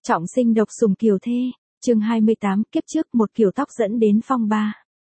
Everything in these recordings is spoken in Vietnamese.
Trọng sinh độc sủng kiều thê, chương 28, kiếp trước một kiểu tóc dẫn đến phong ba.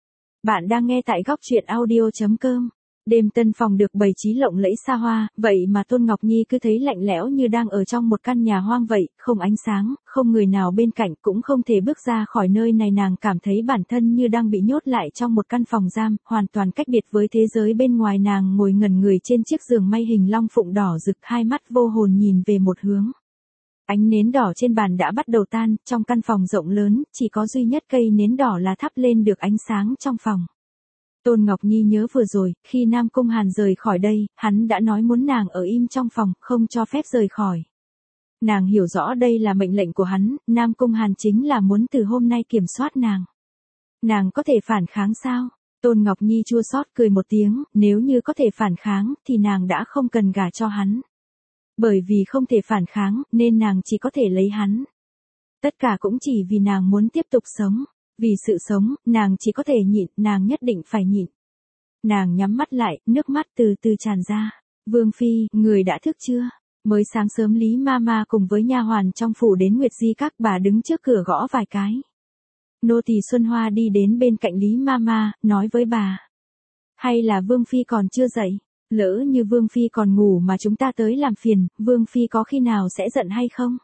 Bạn đang nghe tại góc truyện audio.com. Đêm tân phòng được bày trí lộng lẫy xa hoa, vậy mà Tôn Ngọc Nhi cứ thấy lạnh lẽo như đang ở trong một căn nhà hoang vậy, không ánh sáng, không người nào bên cạnh, cũng không thể bước ra khỏi nơi này. Nàng cảm thấy bản thân như đang bị nhốt lại trong một căn phòng giam, hoàn toàn cách biệt với thế giới bên ngoài. Nàng ngồi ngẩn người trên chiếc giường may hình long phụng đỏ rực, hai mắt vô hồn nhìn về một hướng. Ánh nến đỏ trên bàn đã bắt đầu tan, trong căn phòng rộng lớn, chỉ có duy nhất cây nến đỏ là thắp lên được ánh sáng trong phòng. Tôn Ngọc Nhi nhớ vừa rồi, khi Nam Cung Hàn rời khỏi đây, hắn đã nói muốn nàng ở im trong phòng, không cho phép rời khỏi. Nàng hiểu rõ đây là mệnh lệnh của hắn, Nam Cung Hàn chính là muốn từ hôm nay kiểm soát nàng. Nàng có thể phản kháng sao? Tôn Ngọc Nhi chua xót cười một tiếng, nếu như có thể phản kháng, thì nàng đã không cần gả cho hắn. Bởi vì không thể phản kháng, nên nàng chỉ có thể lấy hắn. Tất cả cũng chỉ vì nàng muốn tiếp tục sống. Vì sự sống, nàng chỉ có thể nhịn, nàng nhất định phải nhịn. Nàng nhắm mắt lại, nước mắt từ từ tràn ra. Vương Phi, người đã thức chưa? Mới sáng sớm Lý Mama cùng với nha hoàn trong phủ đến Nguyệt Di Các, bà đứng trước cửa gõ vài cái. Nô tỳ Xuân Hoa đi đến bên cạnh Lý Mama, nói với bà. Hay là Vương Phi còn chưa dậy? Lỡ như Vương Phi còn ngủ mà chúng ta tới làm phiền, Vương Phi có khi nào sẽ giận hay không?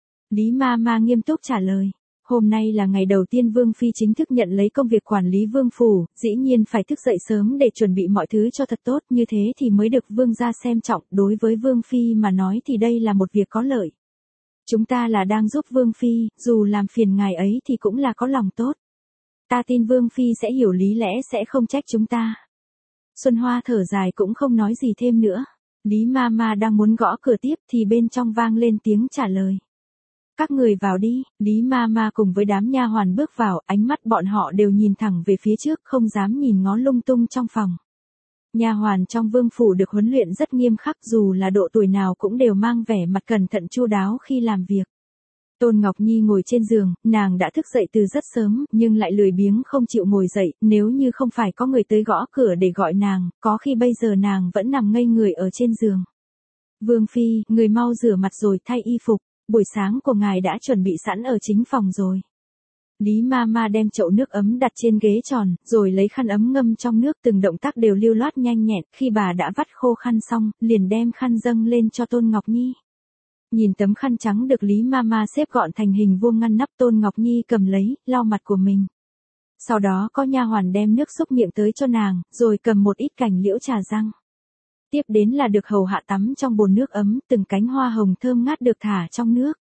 Lý Mama nghiêm túc trả lời. Hôm nay là ngày đầu tiên Vương Phi chính thức nhận lấy công việc quản lý Vương Phủ, dĩ nhiên phải thức dậy sớm để chuẩn bị mọi thứ cho thật tốt, như thế thì mới được Vương gia xem trọng. Đối với Vương Phi mà nói thì đây là một việc có lợi. Chúng ta là đang giúp Vương Phi, dù làm phiền ngài ấy thì cũng là có lòng tốt. Ta tin Vương Phi sẽ hiểu lý lẽ, sẽ không trách chúng ta. Xuân Hoa thở dài cũng không nói gì thêm nữa. Lý Mama đang muốn gõ cửa tiếp thì bên trong vang lên tiếng trả lời. Các người vào đi. Lý Mama cùng với đám nha hoàn bước vào, ánh mắt bọn họ đều nhìn thẳng về phía trước, không dám nhìn ngó lung tung trong phòng. Nha hoàn trong Vương phủ được huấn luyện rất nghiêm khắc, dù là độ tuổi nào cũng đều mang vẻ mặt cẩn thận chu đáo khi làm việc. Tôn Ngọc Nhi ngồi trên giường, nàng đã thức dậy từ rất sớm, nhưng lại lười biếng không chịu ngồi dậy, nếu như không phải có người tới gõ cửa để gọi nàng, có khi bây giờ nàng vẫn nằm ngây người ở trên giường. Vương Phi, người mau rửa mặt rồi thay y phục. Buổi sáng của ngài đã chuẩn bị sẵn ở chính phòng rồi. Lý Mama đem chậu nước ấm đặt trên ghế tròn, rồi lấy khăn ấm ngâm trong nước, từng động tác đều lưu loát nhanh nhẹn. Khi bà đã vắt khô khăn xong, liền đem khăn dâng lên cho Tôn Ngọc Nhi. Nhìn tấm khăn trắng được Lý Mama xếp gọn thành hình vuông ngăn nắp, Tôn Ngọc Nhi cầm lấy, lau mặt của mình. Sau đó có nha hoàn đem nước xúc miệng tới cho nàng, rồi cầm một ít cành liễu trà răng. Tiếp đến là được hầu hạ tắm trong bồn nước ấm, từng cánh hoa hồng thơm ngát được thả trong nước.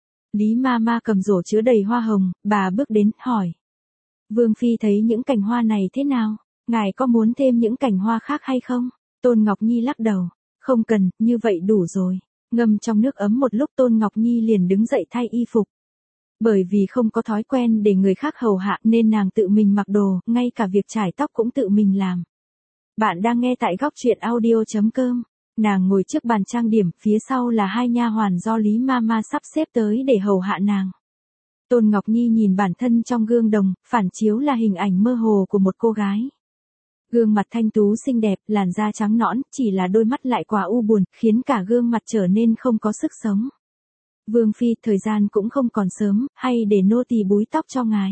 Lý Mama cầm rổ chứa đầy hoa hồng, bà bước đến, hỏi. Vương Phi thấy những cành hoa này thế nào? Ngài có muốn thêm những cành hoa khác hay không? Tôn Ngọc Nhi lắc đầu. Không cần, như vậy đủ rồi. Ngâm trong nước ấm một lúc Tôn Ngọc Nhi liền đứng dậy thay y phục. Bởi vì không có thói quen để người khác hầu hạ nên nàng tự mình mặc đồ, ngay cả việc chải tóc cũng tự mình làm. Bạn đang nghe tại góc truyện audio.com. Nàng ngồi trước bàn trang điểm, phía sau là hai nha hoàn do Lý Mama sắp xếp tới để hầu hạ nàng. Tôn Ngọc Nhi nhìn bản thân trong gương đồng, phản chiếu là hình ảnh mơ hồ của một cô gái. Gương mặt thanh tú xinh đẹp, làn da trắng nõn, chỉ là đôi mắt lại quá u buồn, khiến cả gương mặt trở nên không có sức sống. Vương Phi, thời gian cũng không còn sớm, hay để nô tỳ búi tóc cho ngài.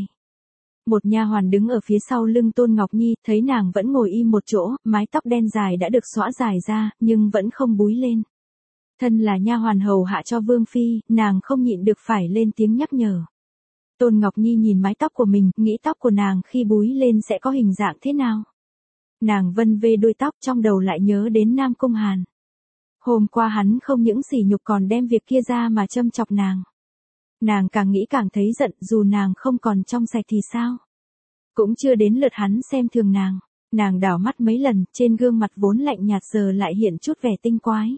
Một nha hoàn đứng ở phía sau lưng Tôn Ngọc Nhi, thấy nàng vẫn ngồi im một chỗ, mái tóc đen dài đã được xõa dài ra, nhưng vẫn không búi lên. Thân là nha hoàn hầu hạ cho Vương Phi, nàng không nhịn được phải lên tiếng nhắc nhở. Tôn Ngọc Nhi nhìn mái tóc của mình, nghĩ tóc của nàng khi búi lên sẽ có hình dạng thế nào. Nàng vân vê đuôi tóc, trong đầu lại nhớ đến Nam Cung Hàn. Hôm qua hắn không những sỉ nhục còn đem việc kia ra mà châm chọc nàng. Nàng càng nghĩ càng thấy giận, dù nàng không còn trong sạch thì sao? Cũng chưa đến lượt hắn xem thường nàng. Nàng đảo mắt mấy lần, trên gương mặt vốn lạnh nhạt giờ lại hiện chút vẻ tinh quái.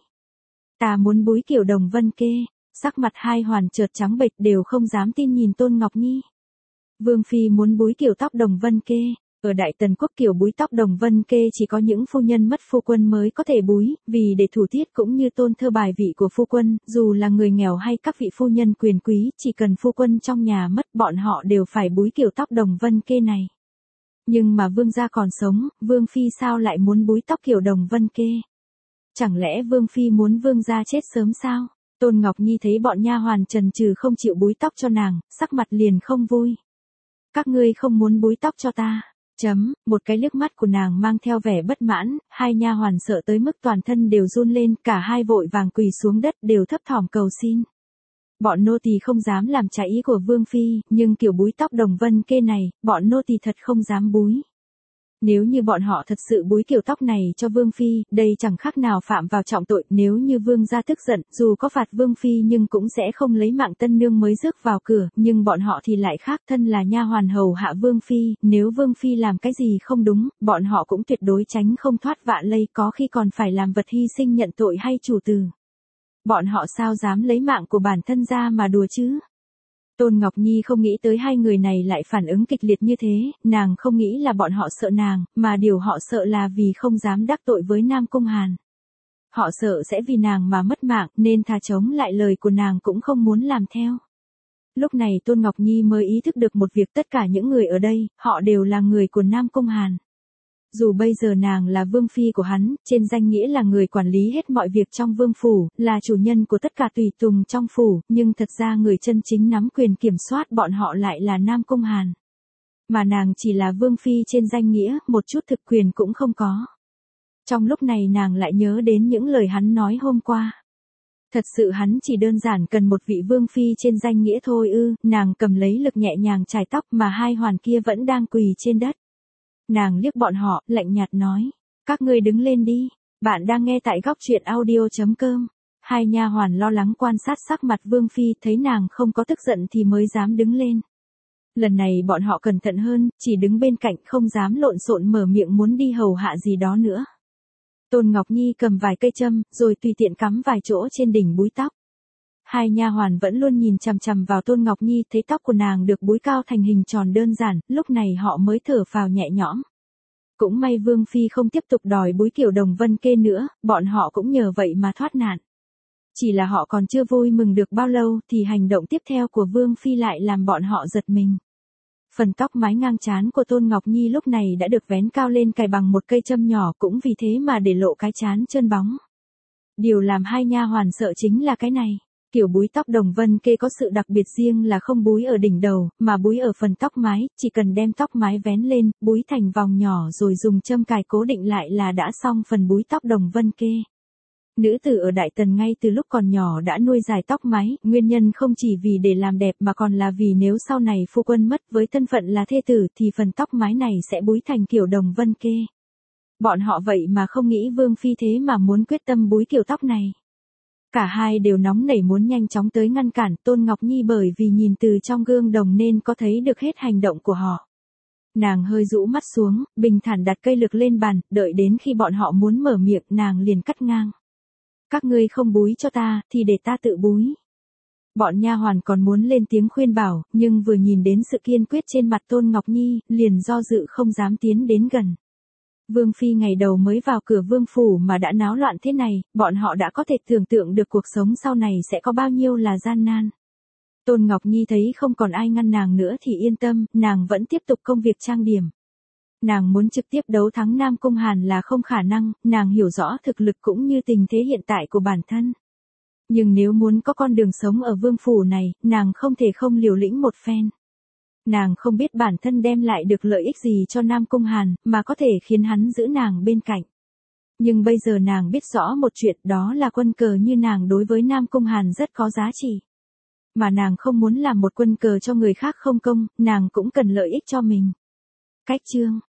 Ta muốn búi kiểu Đồng Vân Kê. Sắc mặt hai hoàn chợt trắng bệch, đều không dám tin nhìn Tôn Ngọc Nhi. Vương Phi muốn búi kiểu tóc Đồng Vân Kê. Ở Đại Tần Quốc kiểu búi tóc Đồng Vân Kê chỉ có những phu nhân mất phu quân mới có thể búi, vì để thủ tiết cũng như tôn thơ bài vị của phu quân, dù là người nghèo hay các vị phu nhân quyền quý, chỉ cần phu quân trong nhà mất bọn họ đều phải búi kiểu tóc Đồng Vân Kê này. Nhưng mà vương gia còn sống, Vương Phi sao lại muốn búi tóc kiểu Đồng Vân Kê? Chẳng lẽ Vương Phi muốn vương gia chết sớm sao? Tôn Ngọc Nhi thấy bọn nha hoàn chần chừ không chịu búi tóc cho nàng, sắc mặt liền không vui. Các ngươi không muốn búi tóc cho ta. Một cái liếc mắt của nàng mang theo vẻ bất mãn, hai nha hoàn sợ tới mức toàn thân đều run lên, cả hai vội vàng quỳ xuống đất đều thấp thỏm cầu xin. Bọn nô tỳ không dám làm trái ý của Vương Phi, nhưng kiểu búi tóc Đồng Vân Kê này, bọn nô tỳ thật không dám búi. Nếu như bọn họ thật sự búi kiểu tóc này cho Vương Phi, đây chẳng khác nào phạm vào trọng tội. Nếu như Vương gia tức giận, dù có phạt Vương Phi nhưng cũng sẽ không lấy mạng tân nương mới rước vào cửa, nhưng bọn họ thì lại khác, thân là nha hoàn hầu hạ Vương Phi, nếu Vương Phi làm cái gì không đúng, bọn họ cũng tuyệt đối tránh không thoát vạ lây, có khi còn phải làm vật hy sinh nhận tội hay chủ từ. Bọn họ sao dám lấy mạng của bản thân ra mà đùa chứ? Tôn Ngọc Nhi không nghĩ tới hai người này lại phản ứng kịch liệt như thế, nàng không nghĩ là bọn họ sợ nàng, mà điều họ sợ là vì không dám đắc tội với Nam Cung Hàn. Họ sợ sẽ vì nàng mà mất mạng, nên thà chống lại lời của nàng cũng không muốn làm theo. Lúc này Tôn Ngọc Nhi mới ý thức được một việc, tất cả những người ở đây, họ đều là người của Nam Cung Hàn. Dù bây giờ nàng là Vương Phi của hắn, trên danh nghĩa là người quản lý hết mọi việc trong Vương Phủ, là chủ nhân của tất cả tùy tùng trong Phủ, nhưng thật ra người chân chính nắm quyền kiểm soát bọn họ lại là Nam Cung Hàn. Mà nàng chỉ là Vương Phi trên danh nghĩa, một chút thực quyền cũng không có. Trong lúc này nàng lại nhớ đến những lời hắn nói hôm qua. Thật sự hắn chỉ đơn giản cần một vị Vương Phi trên danh nghĩa thôi ư? Nàng cầm lấy lực nhẹ nhàng chải tóc mà hai hoàn kia vẫn đang quỳ trên đất. Nàng liếc bọn họ, lạnh nhạt nói, các ngươi đứng lên đi, bạn đang nghe tại góc truyện audio.com. Hai nha hoàn lo lắng quan sát sắc mặt Vương Phi, thấy nàng không có tức giận thì mới dám đứng lên. Lần này bọn họ cẩn thận hơn, chỉ đứng bên cạnh không dám lộn xộn mở miệng muốn đi hầu hạ gì đó nữa. Tôn Ngọc Nhi cầm vài cây châm, rồi tùy tiện cắm vài chỗ trên đỉnh búi tóc. Hai nha hoàn vẫn luôn nhìn chằm chằm vào Tôn Ngọc Nhi, thấy tóc của nàng được búi cao thành hình tròn đơn giản, lúc này họ mới thở phào nhẹ nhõm. Cũng may Vương Phi không tiếp tục đòi búi kiểu Đồng Vân Kê nữa, bọn họ cũng nhờ vậy mà thoát nạn. Chỉ là họ còn chưa vui mừng được bao lâu thì hành động tiếp theo của Vương Phi lại làm bọn họ giật mình. Phần tóc mái ngang trán của Tôn Ngọc Nhi lúc này đã được vén cao lên cài bằng một cây châm nhỏ, cũng vì thế mà để lộ cái trán trơn bóng. Điều làm hai nha hoàn sợ chính là cái này. Kiểu búi tóc Đồng Vân Kê có sự đặc biệt riêng là không búi ở đỉnh đầu, mà búi ở phần tóc mái, chỉ cần đem tóc mái vén lên, búi thành vòng nhỏ rồi dùng châm cài cố định lại là đã xong phần búi tóc Đồng Vân Kê. Nữ tử ở Đại Tần ngay từ lúc còn nhỏ đã nuôi dài tóc mái, nguyên nhân không chỉ vì để làm đẹp mà còn là vì nếu sau này phu quân mất với thân phận là thê tử thì phần tóc mái này sẽ búi thành kiểu Đồng Vân Kê. Bọn họ vậy mà không nghĩ Vương Phi thế mà muốn quyết tâm búi kiểu tóc này. Cả hai đều nóng nảy muốn nhanh chóng tới ngăn cản Tôn Ngọc Nhi, bởi vì nhìn từ trong gương đồng nên có thấy được hết hành động của họ. Nàng hơi rũ mắt xuống, bình thản đặt cây lược lên bàn, đợi đến khi bọn họ muốn mở miệng nàng liền cắt ngang. Các ngươi không búi cho ta, thì để ta tự búi. Bọn nha hoàn còn muốn lên tiếng khuyên bảo, nhưng vừa nhìn đến sự kiên quyết trên mặt Tôn Ngọc Nhi, liền do dự không dám tiến đến gần. Vương Phi ngày đầu mới vào cửa Vương Phủ mà đã náo loạn thế này, bọn họ đã có thể tưởng tượng được cuộc sống sau này sẽ có bao nhiêu là gian nan. Tôn Ngọc Nhi thấy không còn ai ngăn nàng nữa thì yên tâm, nàng vẫn tiếp tục công việc trang điểm. Nàng muốn trực tiếp đấu thắng Nam Cung Hàn là không khả năng, nàng hiểu rõ thực lực cũng như tình thế hiện tại của bản thân. Nhưng nếu muốn có con đường sống ở Vương Phủ này, nàng không thể không liều lĩnh một phen. Nàng không biết bản thân đem lại được lợi ích gì cho Nam Cung Hàn, mà có thể khiến hắn giữ nàng bên cạnh. Nhưng bây giờ nàng biết rõ một chuyện, đó là quân cờ như nàng đối với Nam Cung Hàn rất có giá trị. Mà nàng không muốn làm một quân cờ cho người khác không công, nàng cũng cần lợi ích cho mình. Cách chương